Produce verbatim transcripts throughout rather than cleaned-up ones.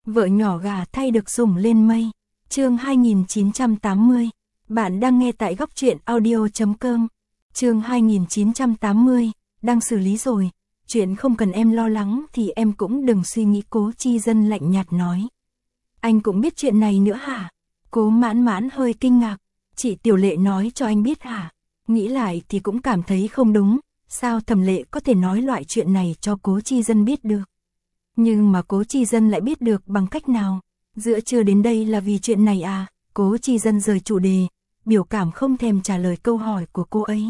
Vợ nhỏ gà thay được sủng lên mây. Chương hai nghìn chín trăm tám mươi. Bạn đang nghe tại góc truyện audio chấm com. Chương hai nghìn chín trăm tám mươi. Đang xử lý rồi. Chuyện không cần em lo lắng thì em cũng đừng suy nghĩ. Cố Chi Dân lạnh nhạt nói. Anh cũng biết chuyện này nữa hả? Cố Mãn Mãn hơi kinh ngạc. Chị Tiểu Lệ nói cho anh biết hả? Nghĩ lại thì cũng cảm thấy không đúng. Sao Thẩm Lệ có thể nói loại chuyện này cho Cố Chi Dân biết được? Nhưng mà Cố Chi Dân lại biết được bằng cách nào? Giữa trưa đến đây là vì chuyện này à? Cố Chi Dân rời chủ đề, biểu cảm không thèm trả lời câu hỏi của cô ấy.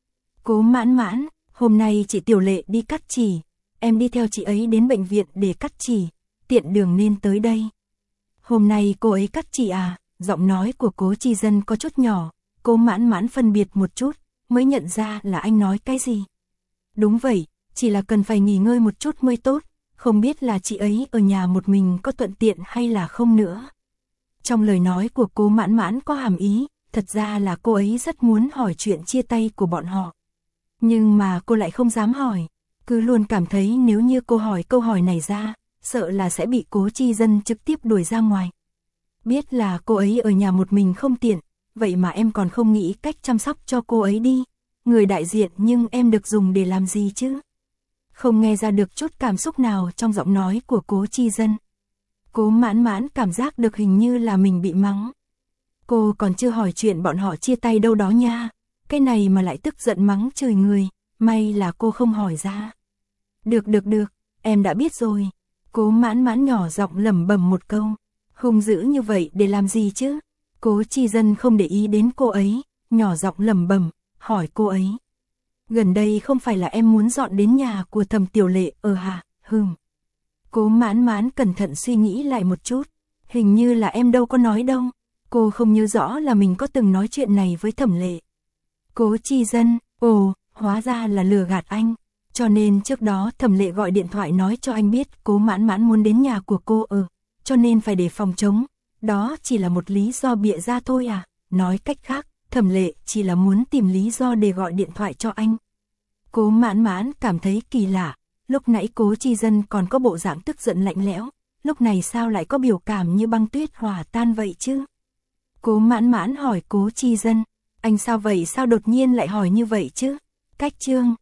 Cố Mãn Mãn, hôm nay chị Tiểu Lệ đi cắt chỉ, em đi theo chị ấy đến bệnh viện để cắt chỉ, tiện đường nên tới đây. Hôm nay cô ấy cắt chỉ à? Giọng nói của Cố Chi Dân có chút nhỏ, Cố Mãn Mãn phân biệt một chút, mới nhận ra là anh nói cái gì. Đúng vậy, chỉ là cần phải nghỉ ngơi một chút mới tốt. Không biết là chị ấy ở nhà một mình có thuận tiện hay là không nữa. Trong lời nói của Cố Mãn Mãn có hàm ý, thật ra là cô ấy rất muốn hỏi chuyện chia tay của bọn họ. Nhưng mà cô lại không dám hỏi, cứ luôn cảm thấy nếu như cô hỏi câu hỏi này ra, sợ là sẽ bị Cố Chi Dân trực tiếp đuổi ra ngoài. Biết là cô ấy ở nhà một mình không tiện, vậy mà em còn không nghĩ cách chăm sóc cho cô ấy đi. Người đại diện nhưng em được dùng để làm gì chứ? Không nghe ra được chút cảm xúc nào trong giọng nói của Cố Chi Dân. Cố Mãn Mãn cảm giác được hình như là mình bị mắng. Cô còn chưa hỏi chuyện bọn họ chia tay đâu đó nha. Cái này mà lại tức giận mắng chửi người, may là cô không hỏi ra. Được được được, em đã biết rồi. Cố Mãn Mãn nhỏ giọng lẩm bẩm một câu. Hung dữ như vậy để làm gì chứ? Cố Chi Dân không để ý đến cô ấy, nhỏ giọng lẩm bẩm, hỏi cô ấy. Gần đây không phải là em muốn dọn đến nhà của Thẩm Tiểu Lệ ở hả? Hừm. Cố Mãn Mãn cẩn thận suy nghĩ lại một chút. Hình như là em đâu có nói đâu. Cô không nhớ rõ là mình có từng nói chuyện này với Thẩm Lệ. Cố Chi Dân, ồ, hóa ra là lừa gạt anh. Cho nên trước đó Thẩm Lệ gọi điện thoại nói cho anh biết Cố Mãn Mãn muốn đến nhà của cô ở. Cho nên phải đề phòng chống. Đó chỉ là một lý do bịa ra thôi à? Nói cách khác, Thẩm Lệ chỉ là muốn tìm lý do để gọi điện thoại cho anh. Cố Mãn Mãn cảm thấy kỳ lạ, lúc nãy Cố Chi Dân còn có bộ dạng tức giận lạnh lẽo, lúc này sao lại có biểu cảm như băng tuyết hòa tan vậy chứ? Cố Mãn Mãn hỏi Cố Chi Dân, anh sao vậy, sao đột nhiên lại hỏi như vậy chứ? Cách chương,